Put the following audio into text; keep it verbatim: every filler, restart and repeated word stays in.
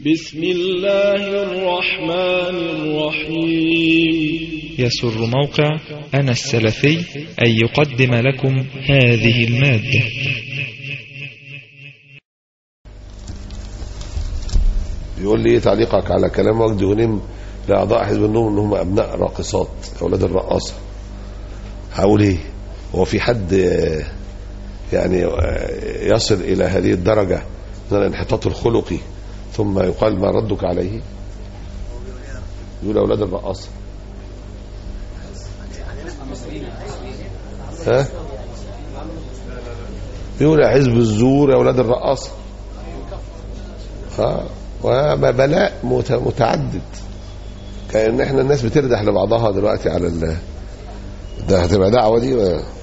بسم الله الرحمن الرحيم. يسر موقع أنا السلفي أن يقدم لكم هذه المادة. يقول لي تعليقك على كلام وجدي غنيم لأعضاء حزب النور أنهم أبناء راقصات أولاد الرقاصة. هقول إيه؟ هو في حد يعني يصل إلى هذه الدرجة من الانحطاط الخلقي ثم يقال ما ردك عليه؟ يقول أولاد الرقاصة. ها؟ يقول حزب الزور أولاد الرقاصة. ها؟ وبلاء متعدد، كأن احنا الناس بتردح لبعضها دلوقتي على ال ده. هتبقى دعوة دي.